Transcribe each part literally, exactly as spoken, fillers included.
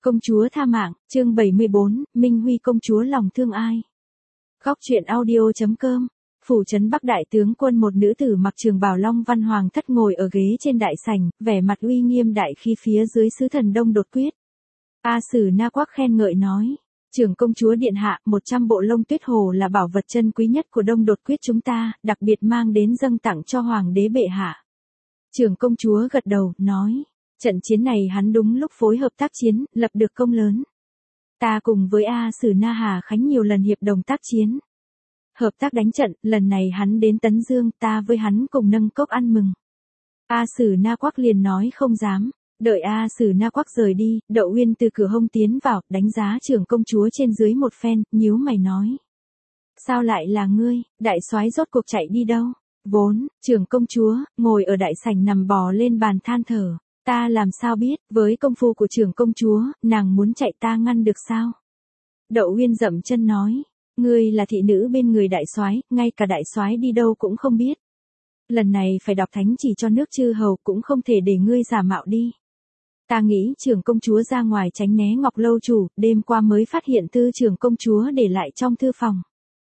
Công chúa tha mạng, chương bảy mươi bốn, Minh Huy công chúa lòng thương ai. Góc truyện audio.com. Phủ trấn Bắc đại tướng quân, một nữ tử mặc trường bào long văn hoàng thất ngồi ở ghế trên đại sảnh, vẻ mặt uy nghiêm đại khi phía dưới sứ thần Đông Đột Quyết. A Sử Na Quắc khen ngợi nói: "Trưởng công chúa điện hạ, một trăm bộ lông tuyết hồ là bảo vật chân quý nhất của Đông Đột Quyết chúng ta, đặc biệt mang đến dâng tặng cho hoàng đế bệ hạ." Trưởng công chúa gật đầu, nói: "Trận chiến này hắn đúng lúc phối hợp tác chiến, lập được công lớn. Ta cùng với A Sử Na Hà Khánh nhiều lần hiệp đồng tác chiến. Hợp tác đánh trận, lần này hắn đến Tấn Dương, ta với hắn cùng nâng cốc ăn mừng." A Sử Na Quắc liền nói không dám. Đợi A Sử Na Quắc rời đi, Đậu Uyên từ cửa hông tiến vào, đánh giá trưởng công chúa trên dưới một phen, nhíu mày nói: "Sao lại là ngươi, đại soái rốt cuộc chạy đi đâu?" Vốn, trưởng công chúa, ngồi ở đại sảnh nằm bò lên bàn than thở: "Ta làm sao biết, với công phu của trưởng công chúa, nàng muốn chạy ta ngăn được sao?" Đậu Uyên dậm chân nói: "Ngươi là thị nữ bên người đại soái, ngay cả đại soái đi đâu cũng không biết. Lần này phải đọc thánh chỉ cho nước chư hầu, cũng không thể để ngươi giả mạo đi. Ta nghĩ trưởng công chúa ra ngoài tránh né Ngọc lâu chủ, đêm qua mới phát hiện thư trưởng công chúa để lại trong thư phòng."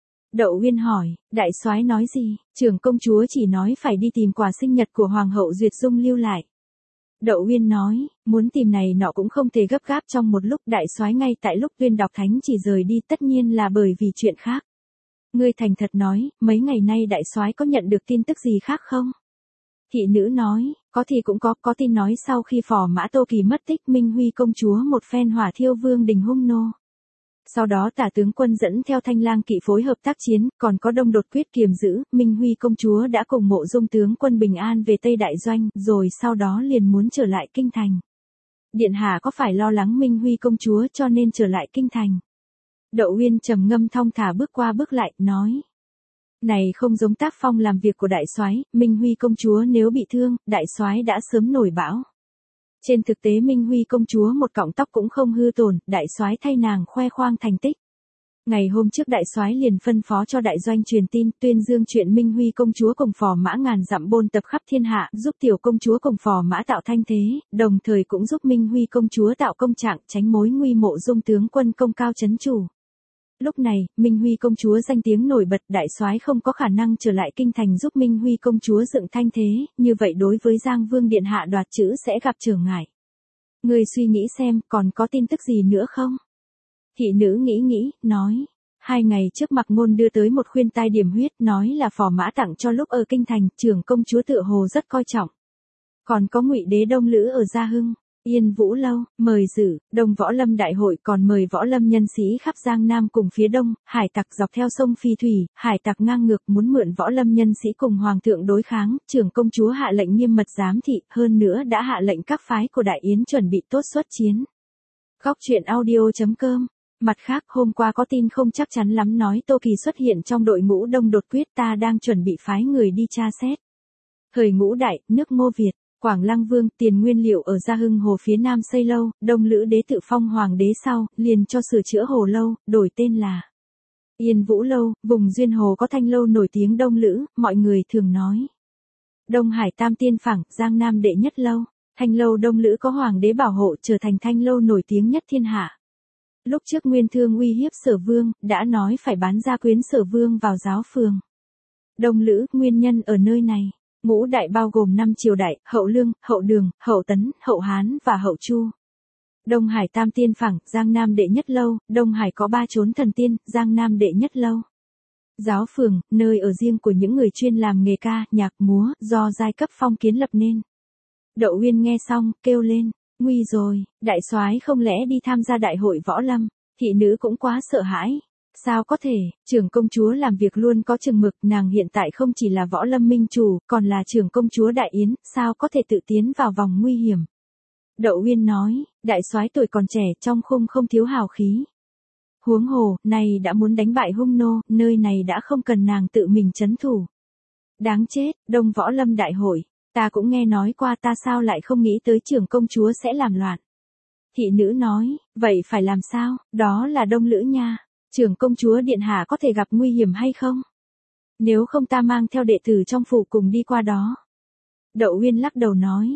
Đậu Uyên hỏi: "Đại soái nói gì?" Trưởng công chúa chỉ nói phải đi tìm quà sinh nhật của hoàng hậu Duyệt Dung lưu lại. Đậu Uyên nói: "Muốn tìm này nọ cũng không thể gấp gáp trong một lúc, đại soái ngay tại lúc Uyên đọc thánh chỉ rời đi, tất nhiên là bởi vì chuyện khác. Ngươi thành thật nói, mấy ngày nay đại soái có nhận được tin tức gì khác không?" Thị nữ nói: "Có thì cũng có, có tin nói sau khi phò mã Tô Kỳ mất tích, Minh Huy công chúa một phen hỏa thiêu vương đình hung nô. Sau đó tả tướng quân dẫn theo Thanh Lang kỵ phối hợp tác chiến, còn có Đông Đột Quyết kiềm giữ, Minh Huy công chúa đã cùng Mộ Dung tướng quân bình an về Tây Đại Doanh, rồi sau đó liền muốn trở lại kinh thành. Điện hạ có phải lo lắng Minh Huy công chúa cho nên trở lại kinh thành?" Đậu Uyên trầm ngâm thong thả bước qua bước lại, nói: "Này không giống tác phong làm việc của đại soái, Minh Huy công chúa nếu bị thương, đại soái đã sớm nổi bão. Trên thực tế Minh Huy công chúa một cọng tóc cũng không hư tổn, đại soái thay nàng khoe khoang thành tích. Ngày hôm trước đại soái liền phân phó cho đại doanh truyền tin, tuyên dương chuyện Minh Huy công chúa cùng phò mã ngàn dặm bôn tập khắp thiên hạ, giúp tiểu công chúa cùng phò mã tạo thanh thế, đồng thời cũng giúp Minh Huy công chúa tạo công trạng, tránh mối nguy Mộ Dung tướng quân công cao chấn chủ. Lúc này, Minh Huy công chúa danh tiếng nổi bật, đại soái không có khả năng trở lại kinh thành giúp Minh Huy công chúa dựng thanh thế, như vậy đối với Giang Vương điện hạ đoạt chữ sẽ gặp trở ngại. Ngươi suy nghĩ xem, còn có tin tức gì nữa không?" Thị nữ nghĩ nghĩ, nói: "Hai ngày trước Mặc Ngôn đưa tới một khuyên tai điểm huyết, nói là phò mã tặng cho lúc ở kinh thành, trưởng công chúa tựa hồ rất coi trọng. Còn có Ngụy đế Đông Lữ ở Gia Hưng, Yên Vũ lâu, mời dự, Đông Võ Lâm đại hội, còn mời võ lâm nhân sĩ khắp Giang Nam cùng phía đông, hải tặc dọc theo sông Phi Thủy, hải tặc ngang ngược muốn mượn võ lâm nhân sĩ cùng hoàng thượng đối kháng, trưởng công chúa hạ lệnh nghiêm mật giám thị, hơn nữa đã hạ lệnh các phái của đại yến chuẩn bị tốt xuất chiến." Góc truyện audio.com. Mặt khác, hôm qua có tin không chắc chắn lắm nói Tô Kỳ xuất hiện trong đội ngũ Đông Đột Quyết, ta đang chuẩn bị phái người đi tra xét. Thời Ngũ Đại, nước Ngô Việt, Quảng Lăng Vương, tiền nguyên liệu ở Gia Hưng Hồ phía nam xây lâu, Đông Lữ đế tự phong hoàng đế sau, liền cho sửa chữa hồ lâu, đổi tên là Yên Vũ lâu, vùng duyên hồ có thanh lâu nổi tiếng Đông Lữ, mọi người thường nói Đông Hải Tam Tiên Phẳng, Giang Nam đệ nhất lâu. Thanh lâu Đông Lữ có hoàng đế bảo hộ, trở thành thanh lâu nổi tiếng nhất thiên hạ. Lúc trước Nguyên Thương uy hiếp Sở Vương, đã nói phải bán gia quyến Sở Vương vào giáo phường. Đông Lữ, nguyên nhân ở nơi này. Ngũ đại bao gồm năm triều đại, Hậu Lương, Hậu Đường, Hậu Tấn, Hậu Hán và Hậu Chu. Đông Hải Tam Tiên Phẳng, Giang Nam đệ nhất lâu, Đông Hải có ba chốn thần tiên, Giang Nam đệ nhất lâu. Giáo phường, nơi ở riêng của những người chuyên làm nghề ca, nhạc, múa, do giai cấp phong kiến lập nên. Đậu Uyên nghe xong, kêu lên: "Nguy rồi, đại soái không lẽ đi tham gia đại hội võ lâm?" Thị nữ cũng quá sợ hãi. Sao có thể, trưởng công chúa làm việc luôn có chừng mực, nàng hiện tại không chỉ là võ lâm minh chủ, còn là trưởng công chúa Đại Yến, sao có thể tự tiến vào vòng nguy hiểm. Đậu Uyên nói: "Đại soái tuổi còn trẻ, trong khung không thiếu hào khí. Huống hồ, này đã muốn đánh bại hung nô, nơi này đã không cần nàng tự mình trấn thủ. Đáng chết, Đông Võ Lâm đại hội, ta cũng nghe nói qua, ta sao lại không nghĩ tới trưởng công chúa sẽ làm loạn." Thị nữ nói: "Vậy phải làm sao, đó là Đông Lữ nha. Trưởng công chúa điện hạ có thể gặp nguy hiểm hay không? Nếu không ta mang theo đệ tử trong phủ cùng đi qua đó." Đậu Uyên lắc đầu nói: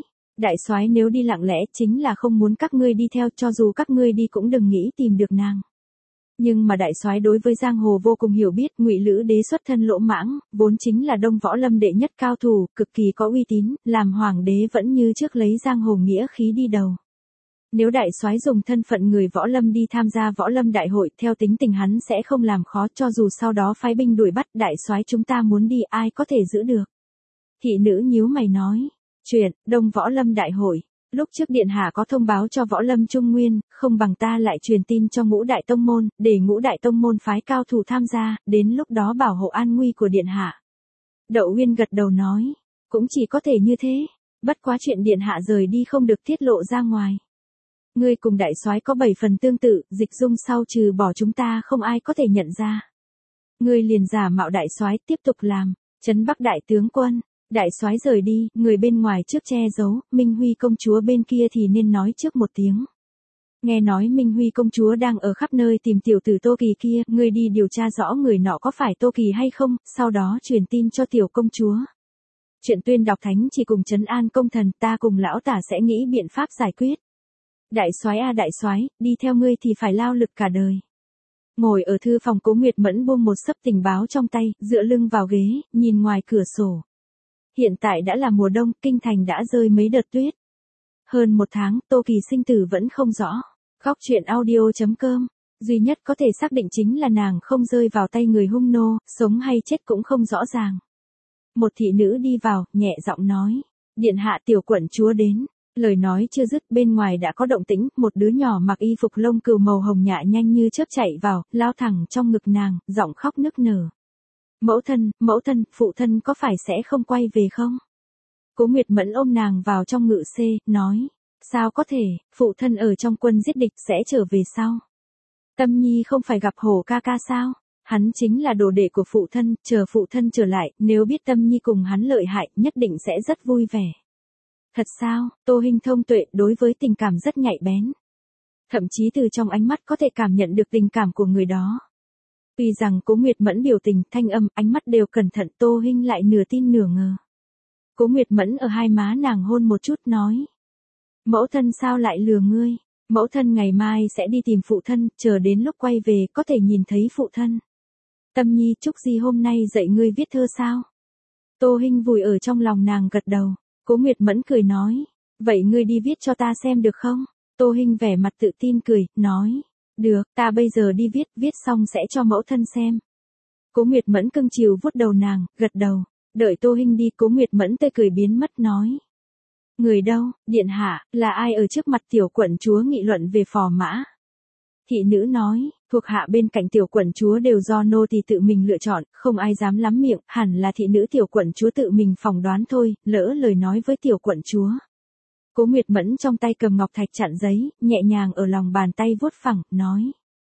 Đại soái nếu đi lặng lẽ chính là không muốn các ngươi đi theo, cho dù các ngươi đi cũng đừng nghĩ tìm được nàng. Nhưng mà đại soái đối với giang hồ vô cùng hiểu biết, Ngụy Lữ đế xuất thân lỗ mãng, vốn chính là Đông Võ Lâm đệ nhất cao thủ, cực kỳ có uy tín, làm hoàng đế vẫn như trước lấy giang hồ nghĩa khí đi đầu. Nếu đại soái dùng thân phận người võ lâm đi tham gia võ lâm đại hội, theo tính tình hắn sẽ không làm khó, cho dù sau đó phái binh đuổi bắt, đại soái chúng ta muốn đi ai có thể giữ được. Thị nữ nhíu mày nói, chuyện Đông Võ Lâm đại hội, lúc trước điện hạ có thông báo cho võ lâm Trung Nguyên, không bằng ta lại truyền tin cho ngũ đại tông môn, để ngũ đại tông môn phái cao thủ tham gia, đến lúc đó bảo hộ an nguy của điện hạ. Đậu Uyên gật đầu nói, cũng chỉ có thể như thế, bất quá chuyện điện hạ rời đi không được tiết lộ ra ngoài. Ngươi cùng đại soái có bảy phần tương tự, dịch dung sau trừ bỏ chúng ta không ai có thể nhận ra. Ngươi liền giả mạo đại soái tiếp tục làm, trấn Bắc đại tướng quân, đại soái rời đi, người bên ngoài trước che giấu, Minh Huy công chúa bên kia thì nên nói trước một tiếng. Nghe nói Minh Huy công chúa đang ở khắp nơi tìm tiểu tử Tô Kỳ kia, ngươi đi điều tra rõ người nọ có phải Tô Kỳ hay không, sau đó truyền tin cho tiểu công chúa. Chuyện tuyên đọc thánh chỉ cùng trấn an công thần, ta cùng lão tả sẽ nghĩ biện pháp giải quyết. Đại soái a đại soái, đi theo ngươi thì phải lao lực cả đời. Ngồi ở thư phòng Cố Nguyệt Mẫn buông một xấp tình báo trong tay, dựa lưng vào ghế, nhìn ngoài cửa sổ. Hiện tại đã là mùa đông, kinh thành đã rơi mấy đợt tuyết. Hơn một tháng, Tô Kỳ sinh tử vẫn không rõ. Góc truyện audio chấm com, duy nhất có thể xác định chính là nàng không rơi vào tay người hung nô, sống hay chết cũng không rõ ràng. Một thị nữ đi vào, nhẹ giọng nói, điện hạ tiểu quận chúa đến. Lời nói chưa dứt, bên ngoài đã có động tĩnh, một đứa nhỏ mặc y phục lông cừu màu hồng nhạ nhanh như chớp chạy vào, lao thẳng trong ngực nàng, giọng khóc nức nở. Mẫu thân, mẫu thân, phụ thân có phải sẽ không quay về không? Cố Nguyệt Mẫn ôm nàng vào trong ngự xê, nói, sao có thể, phụ thân ở trong quân giết địch sẽ trở về sau. Tâm Nhi không phải gặp Hổ ca ca sao? Hắn chính là đồ đệ của phụ thân, chờ phụ thân trở lại, nếu biết Tâm Nhi cùng hắn lợi hại, nhất định sẽ rất vui vẻ. Thật sao, Tô Hinh thông tuệ, đối với tình cảm rất nhạy bén. Thậm chí từ trong ánh mắt có thể cảm nhận được tình cảm của người đó. Tuy rằng Cố Nguyệt Mẫn biểu tình, thanh âm, ánh mắt đều cẩn thận, Tô Hinh lại nửa tin nửa ngờ. Cố Nguyệt Mẫn ở hai má nàng hôn một chút nói. Mẫu thân sao lại lừa ngươi, mẫu thân ngày mai sẽ đi tìm phụ thân, chờ đến lúc quay về có thể nhìn thấy phụ thân. Tâm Nhi, Trúc Di hôm nay dạy ngươi viết thơ sao? Tô Hinh vùi ở trong lòng nàng gật đầu. Cố Nguyệt Mẫn cười nói, vậy ngươi đi viết cho ta xem được không? Tô Hinh vẻ mặt tự tin cười, nói, được, ta bây giờ đi viết, viết xong sẽ cho mẫu thân xem. Cố Nguyệt Mẫn cưng chiều vuốt đầu nàng, gật đầu, đợi Tô Hinh đi, Cố Nguyệt Mẫn tươi cười biến mất nói. Người đâu, điện hạ, là ai ở trước mặt tiểu quận chúa nghị luận về phò mã? Thị nữ nói, thuộc hạ bên cạnh tiểu quận chúa đều do nô tỳ tự mình lựa chọn, không ai dám lắm miệng, hẳn là thị nữ tiểu quận chúa tự mình phỏng đoán thôi, lỡ lời nói với tiểu quận chúa. Cố Nguyệt Mẫn trong tay cầm ngọc thạch chặn giấy, nhẹ nhàng ở lòng bàn tay vuốt phẳng, nói.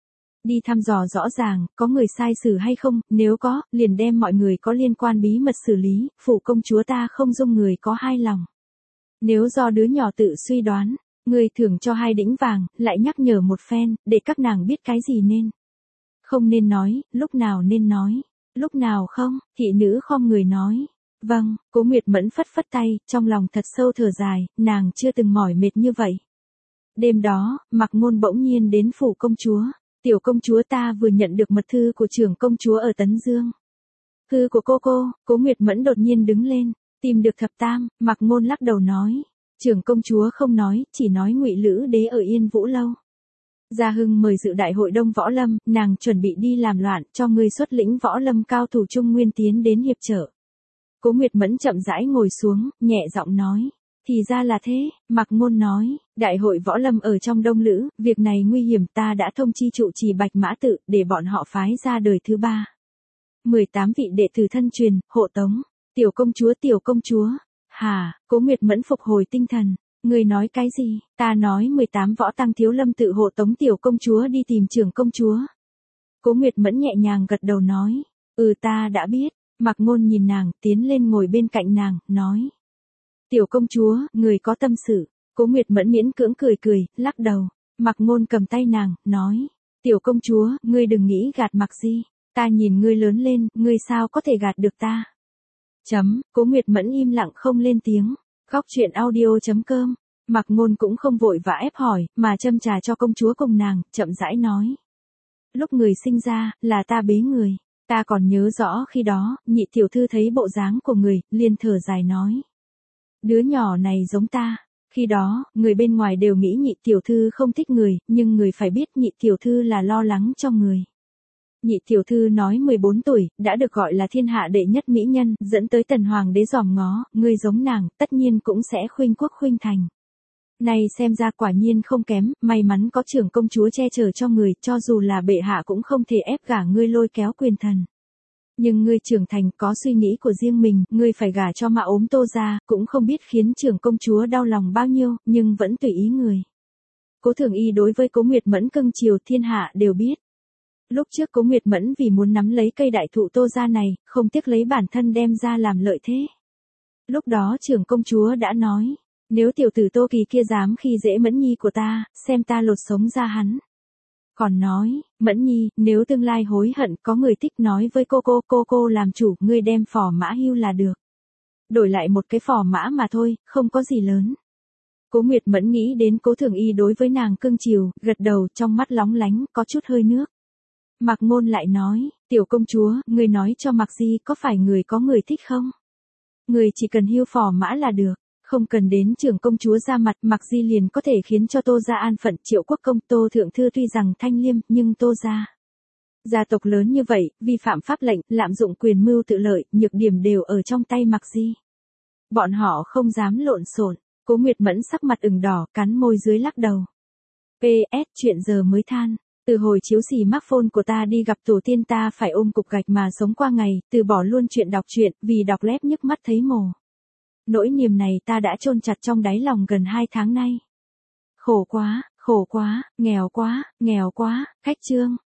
Đi thăm dò rõ ràng, có người sai xử hay không, nếu có, liền đem mọi người có liên quan bí mật xử lý, phủ công chúa ta không dung người có hai lòng. Nếu do đứa nhỏ tự suy đoán, người thưởng cho hai đĩnh vàng, lại nhắc nhở một phen, để các nàng biết cái gì nên. Không nên nói, lúc nào nên nói, lúc nào không, thị nữ khom người nói. Vâng, Cố Nguyệt Mẫn phất phất tay, trong lòng thật sâu thở dài, nàng chưa từng mỏi mệt như vậy. Đêm đó, Mặc Ngôn bỗng nhiên đến phủ công chúa, tiểu công chúa ta vừa nhận được mật thư của trưởng công chúa ở Tấn Dương. Thư của cô cô, Cố Nguyệt Mẫn đột nhiên đứng lên, tìm được thập tam, Mặc Ngôn lắc đầu nói. Trưởng công chúa không nói, chỉ nói Ngụy Lữ đế ở Yên Vũ lâu. Gia Hưng mời dự đại hội Đông Võ Lâm, nàng chuẩn bị đi làm loạn, cho người xuất lĩnh võ lâm cao thủ Trung Nguyên tiến đến hiệp trợ. Cố Nguyệt Mẫn chậm rãi ngồi xuống, nhẹ giọng nói. Thì ra là thế, Mặc Ngôn nói, đại hội võ lâm ở trong Đông Lữ, việc này nguy hiểm, ta đã thông chi trụ trì Bạch Mã Tự, để bọn họ phái ra đời thứ ba. mười tám vị đệ tử thân truyền, hộ tống. Tiểu công chúa, tiểu công chúa. Hà, Cố Nguyệt Mẫn phục hồi tinh thần. Người nói cái gì? Ta nói mười tám võ tăng thiếu lâm tự hộ tống tiểu công chúa đi tìm trưởng công chúa. Cố Nguyệt Mẫn nhẹ nhàng gật đầu nói. Ừ, ta đã biết. Mặc Ngôn nhìn nàng, tiến lên ngồi bên cạnh nàng, nói. Tiểu công chúa, người có tâm sự. Cố Nguyệt Mẫn miễn cưỡng cười cười, lắc đầu. Mặc Ngôn cầm tay nàng, nói. Tiểu công chúa, ngươi đừng nghĩ gạt Mặc Di. Ta nhìn ngươi lớn lên, ngươi sao có thể gạt được ta? Chấm, Cố Nguyệt Mẫn im lặng không lên tiếng. Khóc chuyện audio chấm com. Mạc Ngôn cũng không vội vã ép hỏi, mà châm trà cho công chúa cùng nàng, chậm rãi nói. Lúc người sinh ra, là ta bế người. Ta còn nhớ rõ khi đó, nhị tiểu thư thấy bộ dáng của người, liền thở dài nói. Đứa nhỏ này giống ta. Khi đó, người bên ngoài đều nghĩ nhị tiểu thư không thích người, nhưng người phải biết nhị tiểu thư là lo lắng cho người. Nhị tiểu thư nói mười bốn tuổi, đã được gọi là thiên hạ đệ nhất mỹ nhân, dẫn tới tần hoàng đế dòm ngó, người giống nàng, tất nhiên cũng sẽ khuynh quốc khuynh thành. Này xem ra quả nhiên không kém, may mắn có trưởng công chúa che chở cho người, cho dù là bệ hạ cũng không thể ép gả ngươi lôi kéo quyền thần. Nhưng ngươi trưởng thành có suy nghĩ của riêng mình, ngươi phải gả cho Mã Ốm Tô gia, cũng không biết khiến trưởng công chúa đau lòng bao nhiêu, nhưng vẫn tùy ý người. Cố Thường Y đối với Cố Nguyệt Mẫn cưng chiều thiên hạ đều biết. Lúc trước Cố Nguyệt Mẫn vì muốn nắm lấy cây đại thụ Tô gia này, không tiếc lấy bản thân đem ra làm lợi thế. Lúc đó trưởng công chúa đã nói, nếu tiểu tử Tô Kỳ kia dám khi dễ Mẫn Nhi của ta, xem ta lột sống ra hắn. Còn nói, Mẫn Nhi, nếu tương lai hối hận có người thích nói với cô cô, cô cô làm chủ, ngươi đem phò mã hưu là được. Đổi lại một cái phò mã mà thôi, không có gì lớn. Cố Nguyệt Mẫn nghĩ đến Cố Thường Y đối với nàng cưng chiều, gật đầu trong mắt lóng lánh, có chút hơi nước. Mạc Ngôn lại nói, tiểu công chúa, ngươi nói cho Mạc Di có phải người có người thích không? Người chỉ cần hưu phò mã là được. Không cần đến trưởng công chúa ra mặt, Mạc Di liền có thể khiến cho Tô gia an phận. Triệu Quốc công Tô thượng thư tuy rằng thanh liêm, nhưng Tô gia gia tộc lớn như vậy, vi phạm pháp lệnh, lạm dụng quyền mưu tự lợi, nhược điểm đều ở trong tay Mạc Di. Bọn họ không dám lộn xộn. Cố Nguyệt Mẫn sắc mặt ửng đỏ, cắn môi dưới lắc đầu. pê ét chuyện giờ mới than. Từ hồi chiếu xì smartphone của ta đi gặp tổ tiên ta phải ôm cục gạch mà sống qua ngày, từ bỏ luôn chuyện đọc truyện, vì đọc lép nhức mắt thấy mồ. Nỗi niềm này ta đã chôn chặt trong đáy lòng gần hai tháng nay. Khổ quá, khổ quá, nghèo quá, nghèo quá, khách trương.